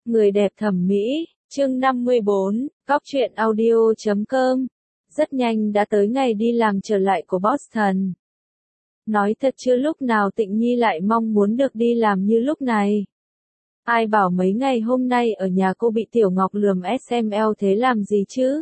Người đẹp thẩm mỹ, chương 54, Góc truyện audio.com. Rất nhanh đã tới ngày đi làm trở lại của Boston. Nói thật chưa lúc nào Tịnh Nhi lại mong muốn được đi làm như lúc này. Ai bảo mấy ngày hôm nay ở nhà cô bị Tiểu Ngọc lườm SML thế làm gì chứ?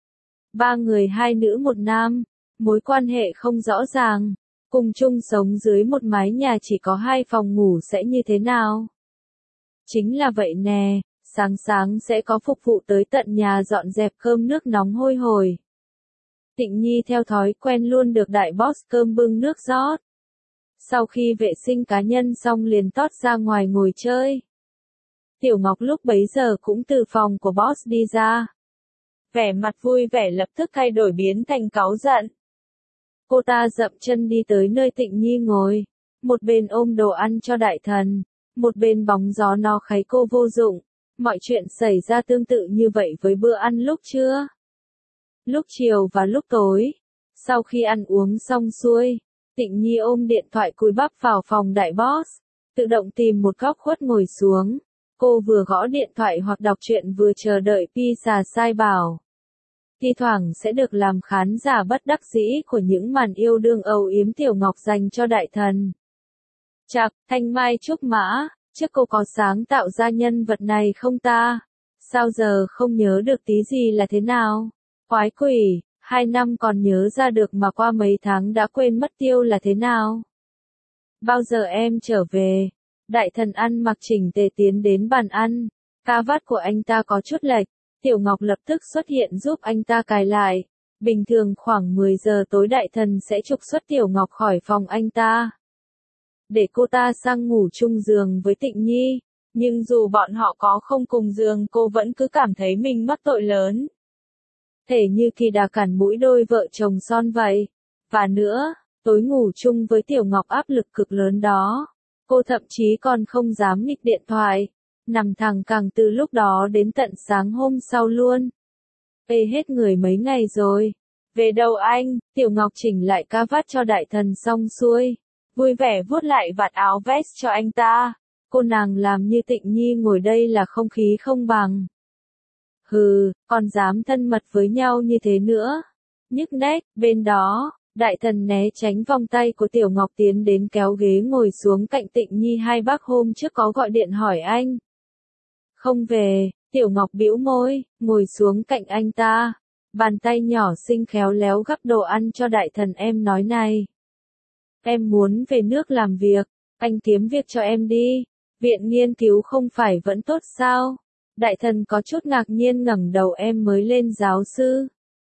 Ba người hai nữ một nam, mối quan hệ không rõ ràng, cùng chung sống dưới một mái nhà chỉ có 2 phòng ngủ sẽ như thế nào? Chính là vậy nè, sáng sáng sẽ có phục vụ tới tận nhà dọn dẹp cơm nước nóng hôi hổi. Tịnh Nhi theo thói quen luôn được đại boss cơm bưng nước rót. Sau khi vệ sinh cá nhân xong liền tót ra ngoài ngồi chơi. Tiểu Ngọc lúc bấy giờ cũng từ phòng của boss đi ra. Vẻ mặt vui vẻ lập tức thay đổi biến thành cáu giận. Cô ta dậm chân đi tới nơi Tịnh Nhi ngồi, một bên ôm đồ ăn cho đại thần, một bên bóng gió nó kháy cô vô dụng. Mọi chuyện xảy ra tương tự như vậy với bữa ăn lúc trưa, lúc chiều và lúc tối. Sau khi ăn uống xong xuôi, Tịnh Nhi ôm điện thoại cúi bắp vào phòng đại boss, tự động tìm một góc khuất ngồi xuống. Cô vừa gõ điện thoại hoặc đọc truyện vừa chờ đợi pizza sai bảo. Thi thoảng sẽ được làm khán giả bất đắc dĩ của những màn yêu đương âu yếm Tiểu Ngọc dành cho đại thần. Chạc, thanh mai trúc mã, trước cô có sáng tạo ra nhân vật này không ta? Sao giờ không nhớ được tí gì là thế nào? Quái quỷ, 2 năm còn nhớ ra được mà qua mấy tháng đã quên mất tiêu là thế nào? Bao giờ em trở về? Đại thần ăn mặc chỉnh tề tiến đến bàn ăn, cà vạt của anh ta có chút lệch, Tiểu Ngọc lập tức xuất hiện giúp anh ta cài lại. Bình thường khoảng 10 giờ tối đại thần sẽ trục xuất Tiểu Ngọc khỏi phòng anh ta, để cô ta sang ngủ chung giường với Tịnh Nhi, nhưng dù bọn họ có không cùng giường cô vẫn cứ cảm thấy mình mắc tội lớn. Thể như kỳ đà cản mũi đôi vợ chồng son vậy. Và nữa, tối ngủ chung với Tiểu Ngọc áp lực cực lớn đó. Cô thậm chí còn không dám nghịch điện thoại, nằm thẳng cẳng từ lúc đó đến tận sáng hôm sau luôn. Ê hết người mấy ngày rồi. Về đâu anh? Tiểu Ngọc chỉnh lại cà vạt cho đại thần xong xuôi, vui vẻ vuốt lại vạt áo vest cho anh ta. Cô nàng làm như Tịnh Nhi ngồi đây là không khí không bằng. Hừ, còn dám thân mật với nhau như thế nữa. Nhức nách, bên đó, đại thần né tránh vòng tay của Tiểu Ngọc tiến đến kéo ghế ngồi xuống cạnh Tịnh Nhi. Hai bác hôm trước có gọi điện hỏi anh. Không về, Tiểu Ngọc bĩu môi, ngồi xuống cạnh anh ta. Bàn tay nhỏ xinh khéo léo gắp đồ ăn cho đại thần. Em nói này, em muốn về nước làm việc, anh kiếm việc cho em đi. Viện nghiên cứu không phải vẫn tốt sao? Đại thần có chút ngạc nhiên ngẩng đầu. Em mới lên giáo sư,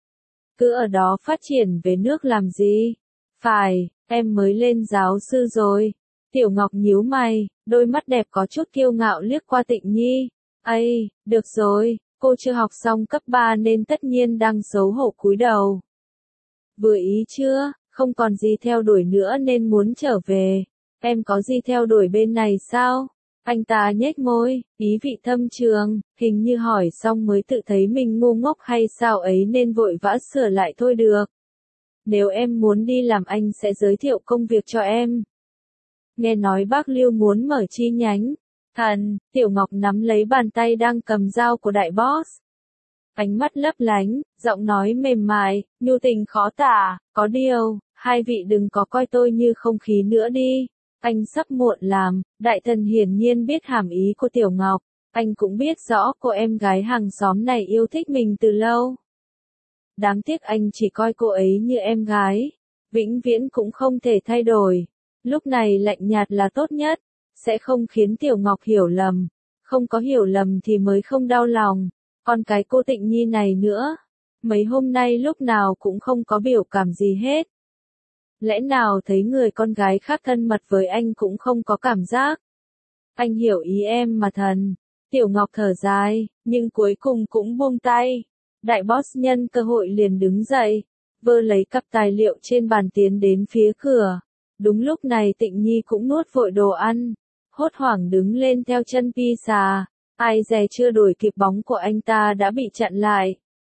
cứ ở đó phát triển về nước làm gì? Phải, em mới lên giáo sư rồi. Tiểu Ngọc nhíu mày, đôi mắt đẹp có chút kiêu ngạo liếc qua Tịnh Nhi. Ây, được rồi, cô chưa học xong cấp 3 nên tất nhiên đang xấu hổ cúi đầu. Vừa ý chưa? Không còn gì theo đuổi nữa nên muốn trở về. Em có gì theo đuổi bên này sao? Anh ta nhếch môi, ý vị thâm trường, hình như hỏi xong mới tự thấy mình ngu ngốc hay sao ấy nên vội vã sửa lại. Thôi được. Nếu em muốn đi làm anh sẽ giới thiệu công việc cho em. Nghe nói bác Lưu muốn mở chi nhánh. Thần, Tiểu Ngọc nắm lấy bàn tay đang cầm dao của đại boss. Ánh mắt lấp lánh, giọng nói mềm mại, nhu tình khó tả. Có điều, hai vị đừng có coi tôi như không khí nữa đi. Anh sắp muộn làm. Đại thần hiển nhiên biết hàm ý của Tiểu Ngọc. Anh cũng biết rõ cô em gái hàng xóm này yêu thích mình từ lâu. Đáng tiếc anh chỉ coi cô ấy như em gái, vĩnh viễn cũng không thể thay đổi. Lúc này lạnh nhạt là tốt nhất, sẽ không khiến Tiểu Ngọc hiểu lầm. Không có hiểu lầm thì mới không đau lòng. Còn cái cô Tịnh Nhi này nữa, mấy hôm nay lúc nào cũng không có biểu cảm gì hết. Lẽ nào thấy người con gái khác thân mật với anh cũng không có cảm giác? Anh hiểu ý em mà thần. Tiểu Ngọc thở dài, nhưng cuối cùng cũng buông tay. Đại boss nhân cơ hội liền đứng dậy, vơ lấy cặp tài liệu trên bàn tiến đến phía cửa. Đúng lúc này Tịnh Nhi cũng nuốt vội đồ ăn, hốt hoảng đứng lên theo chân pizza. Ai dè chưa đuổi kịp bóng của anh ta đã bị chặn lại.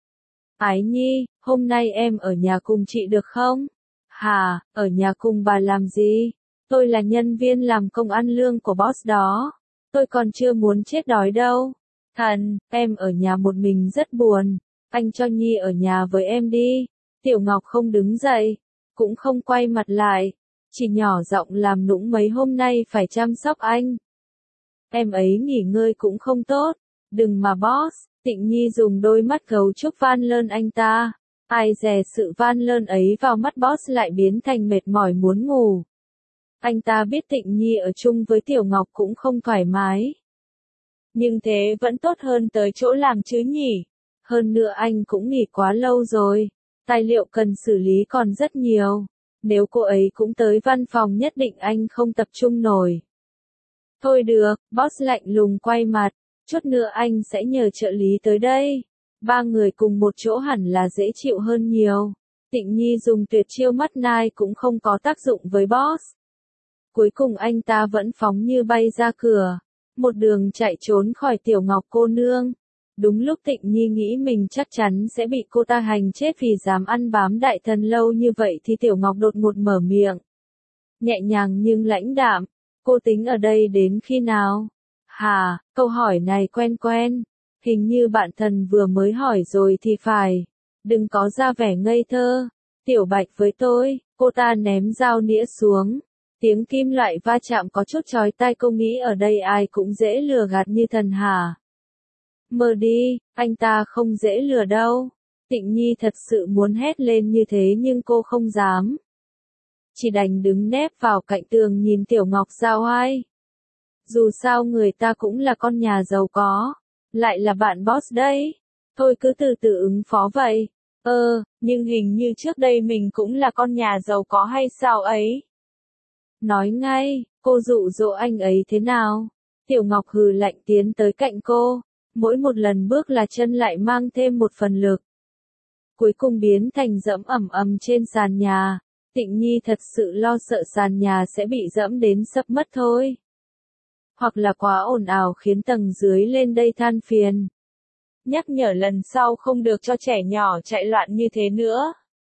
Ái Nhi, hôm nay em ở nhà cùng chị được không? Hả, ở nhà cùng bà làm gì? Tôi là nhân viên làm công ăn lương của boss đó. Tôi còn chưa muốn chết đói đâu. Thần, em ở nhà một mình rất buồn, anh cho Nhi ở nhà với em đi. Tiểu Ngọc không đứng dậy, cũng không quay mặt lại, chỉ nhỏ giọng làm nũng mấy hôm nay phải chăm sóc anh. Em ấy nghỉ ngơi cũng không tốt, đừng mà boss. Tịnh Nhi dùng đôi mắt gấu trúc van lơn anh ta. Ai dè sự van lơn ấy vào mắt boss lại biến thành mệt mỏi muốn ngủ. Anh ta biết Tịnh Nhi ở chung với Tiểu Ngọc cũng không thoải mái. Nhưng thế vẫn tốt hơn tới chỗ làm chứ nhỉ. Hơn nữa anh cũng nghỉ quá lâu rồi. Tài liệu cần xử lý còn rất nhiều. Nếu cô ấy cũng tới văn phòng nhất định anh không tập trung nổi. Thôi được, boss lạnh lùng quay mặt. Chút nữa anh sẽ nhờ trợ lý tới đây. Ba người cùng một chỗ hẳn là dễ chịu hơn nhiều. Tịnh Nhi dùng tuyệt chiêu mắt nai cũng không có tác dụng với boss. Cuối cùng anh ta vẫn phóng như bay ra cửa. Một đường chạy trốn khỏi Tiểu Ngọc cô nương. Đúng lúc Tịnh Nhi nghĩ mình chắc chắn sẽ bị cô ta hành chết vì dám ăn bám đại thần lâu như vậy thì Tiểu Ngọc đột ngột mở miệng. Nhẹ nhàng nhưng lãnh đạm. Cô tính ở đây đến khi nào? Hà, câu hỏi này quen quen. Hình như bạn thần vừa mới hỏi rồi thì phải. Đừng có ra vẻ ngây thơ. Tiểu Bạch với tôi, cô ta ném dao nĩa xuống. Tiếng kim loại va chạm có chút chói tai, cô nghĩ ở đây ai cũng dễ lừa gạt như thần hả? Mơ đi, anh ta không dễ lừa đâu. Tịnh Nhi thật sự muốn hét lên như thế nhưng cô không dám. Chỉ đành đứng nép vào cạnh tường nhìn Tiểu Ngọc giao oai. Dù sao người ta cũng là con nhà giàu có, lại là bạn boss đấy. Thôi cứ từ từ ứng phó vậy. Nhưng hình như trước đây mình cũng là con nhà giàu có hay sao ấy? Nói ngay, cô dụ dỗ anh ấy thế nào? Tiểu Ngọc hừ lạnh tiến tới cạnh cô. Mỗi một lần bước là chân lại mang thêm một phần lực. Cuối cùng biến thành dẫm ầm ầm trên sàn nhà. Tịnh Nhi thật sự lo sợ sàn nhà sẽ bị dẫm đến sấp mất thôi. Hoặc là quá ồn ào khiến tầng dưới lên đây than phiền. Nhắc nhở lần sau không được cho trẻ nhỏ chạy loạn như thế nữa.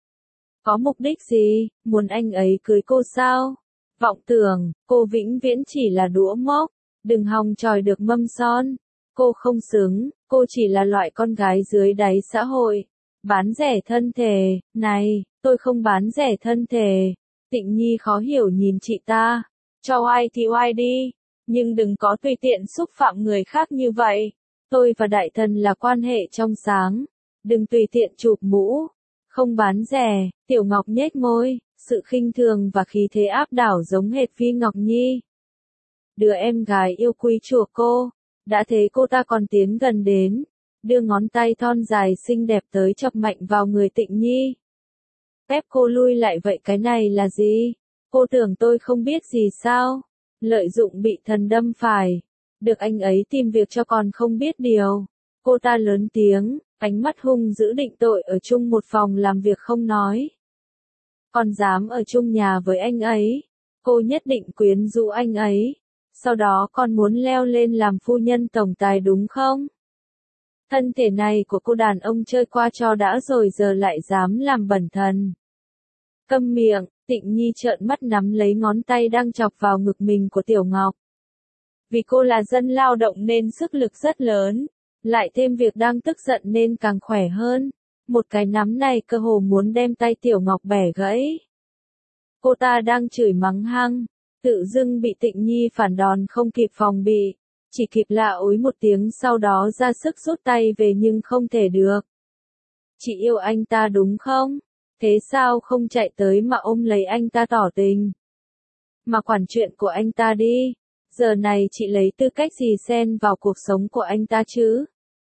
Có mục đích gì, muốn anh ấy cưới cô sao? Vọng tưởng, cô vĩnh viễn chỉ là đũa mốc, đừng hòng chòi được mâm son. Cô không xứng, cô chỉ là loại con gái dưới đáy xã hội. Bán rẻ thân thể, này, tôi không bán rẻ thân thể. Tịnh Nhi khó hiểu nhìn chị ta. Cho oai thì oai đi, nhưng đừng có tùy tiện xúc phạm người khác như vậy. Tôi và đại thần là quan hệ trong sáng. Đừng tùy tiện chụp mũ. Không bán rẻ, Tiểu Ngọc nhếch môi, sự khinh thường và khí thế áp đảo giống hệt Phi Ngọc Nhi. Đứa em gái yêu quý chuộc cô. Đã thế cô ta còn tiến gần đến, đưa ngón tay thon dài xinh đẹp tới chọc mạnh vào người Tịnh Nhi. Ép cô lui lại vậy, cái này là gì? Cô tưởng tôi không biết gì sao? Lợi dụng bị thần đâm phải. Được anh ấy tìm việc cho còn không biết điều. Cô ta lớn tiếng, ánh mắt hung dữ định tội ở chung một phòng làm việc không nói. Còn dám ở chung nhà với anh ấy. Cô nhất định quyến rũ anh ấy. Sau đó con muốn leo lên làm phu nhân tổng tài đúng không? Thân thể này của cô đàn ông chơi qua trò đã rồi giờ lại dám làm bẩn thần. Câm miệng, Tịnh Nhi trợn mắt nắm lấy ngón tay đang chọc vào ngực mình của Tiểu Ngọc. Vì cô là dân lao động nên sức lực rất lớn, lại thêm việc đang tức giận nên càng khỏe hơn. Một cái nắm này cơ hồ muốn đem tay Tiểu Ngọc bẻ gãy. Cô ta đang chửi mắng hăng. Tự dưng bị Tịnh Nhi phản đòn không kịp phòng bị, chỉ kịp lạ ối một tiếng sau đó ra sức rút tay về nhưng không thể được. Chị yêu anh ta đúng không? Thế sao không chạy tới mà ôm lấy anh ta tỏ tình? Mà quản chuyện của anh ta đi, giờ này chị lấy tư cách gì xen vào cuộc sống của anh ta chứ?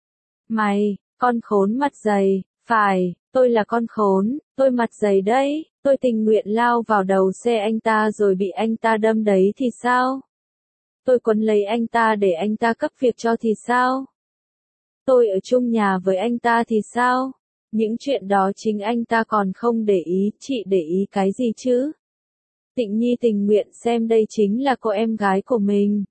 Mày, con khốn mặt dày, phải, tôi là con khốn, tôi mặt dày đấy. Tôi tình nguyện lao vào đầu xe anh ta rồi bị anh ta đâm đấy thì sao? Tôi quấn lấy anh ta để anh ta cấp việc cho thì sao? Tôi ở chung nhà với anh ta thì sao? Những chuyện đó chính anh ta còn không để ý, chị để ý cái gì chứ? Tịnh Nhi tình nguyện xem đây chính là cô em gái của mình.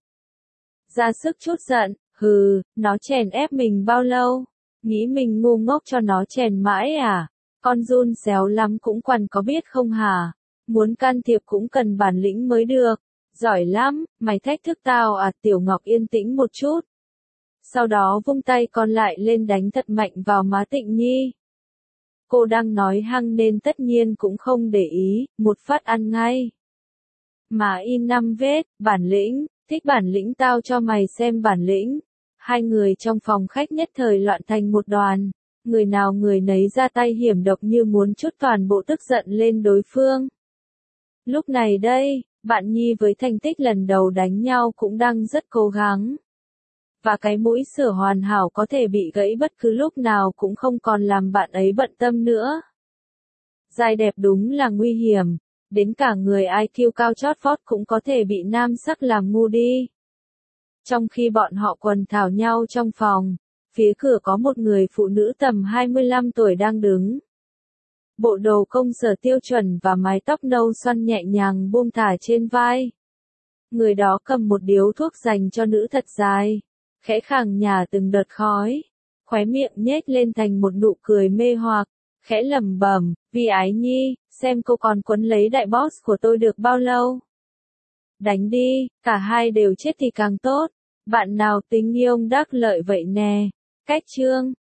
Ra sức chút giận, nó chèn ép mình bao lâu? Nghĩ mình ngu ngốc cho nó chèn mãi à? Con giun xéo lắm cũng quằn có biết không hả? Muốn can thiệp cũng cần bản lĩnh mới được. Giỏi lắm, mày thách thức tao à? Tiểu Ngọc yên tĩnh một chút. Sau đó vung tay còn lại lên đánh thật mạnh vào má Tịnh Nhi. Cô đang nói hăng nên tất nhiên cũng không để ý, một phát ăn ngay. Má in 5 vết, bản lĩnh, thích bản lĩnh tao cho mày xem bản lĩnh. Hai người trong phòng khách nhất thời loạn thành một đoàn, người nào người nấy ra tay hiểm độc như muốn trút toàn bộ tức giận lên đối phương. Lúc này đây, bạn Nhi với thành tích lần đầu đánh nhau cũng đang rất cố gắng. Và cái mũi sửa hoàn hảo có thể bị gãy bất cứ lúc nào cũng không còn làm bạn ấy bận tâm nữa. Giai đẹp đúng là nguy hiểm, đến cả người IQ cao chót vót cũng có thể bị nam sắc làm ngu đi. Trong khi bọn họ quần thảo nhau trong phòng, phía cửa có một người phụ nữ tầm 25 tuổi đang đứng. Bộ đồ công sở tiêu chuẩn và mái tóc nâu xoăn nhẹ nhàng buông thả trên vai. Người đó cầm một điếu thuốc dành cho nữ thật dài, khẽ khàng nhả từng đợt khói, khóe miệng nhếch lên thành một nụ cười mê hoặc, khẽ lẩm bẩm, vì Ái Nhi, xem cô còn quấn lấy đại boss của tôi được bao lâu. Đánh đi, cả hai đều chết thì càng tốt, bạn nào tính yêu đắc lợi vậy nè. Cách chương